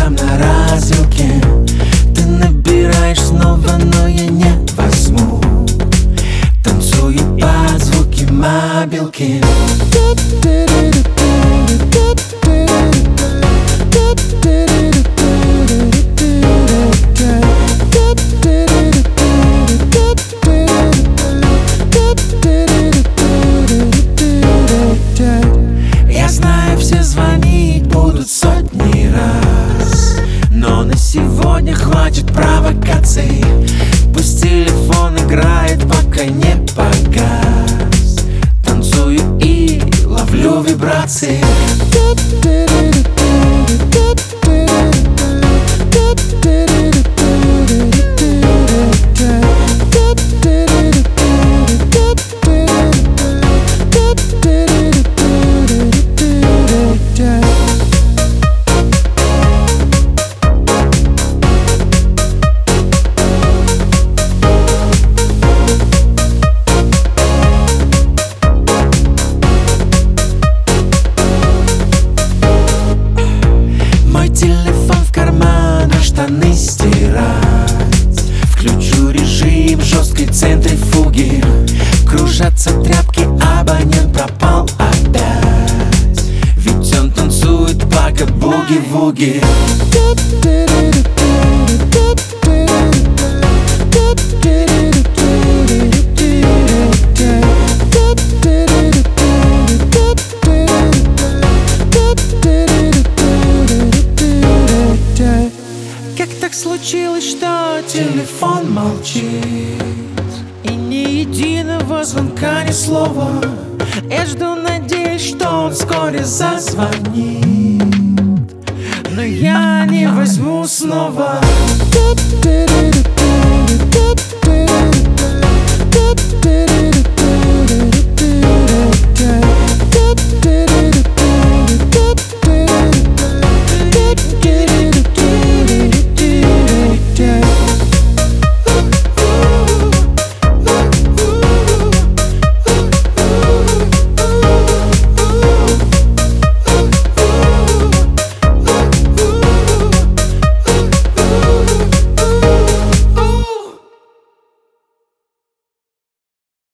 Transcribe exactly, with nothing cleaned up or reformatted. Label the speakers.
Speaker 1: там на развилке. Ты набираешь снова, но я не возьму. Танцую под звуки мобилки. Я знаю, все звонить будут сотни раз, но на сегодня хватит провокаций. Пусть телефон играет, пока не погас. Танцую и ловлю вибрации. Телефон в карман, а штаны стирать. Включу режим жесткой центрифуги. Кружатся тряпки, абонент пропал опять. Ведь он танцует пока буги-вуги. Как так случилось, что телефон молчит, и ни единого звонка, ни слова? Я жду, надеюсь, что он вскоре зазвонит, но я не возьму снова.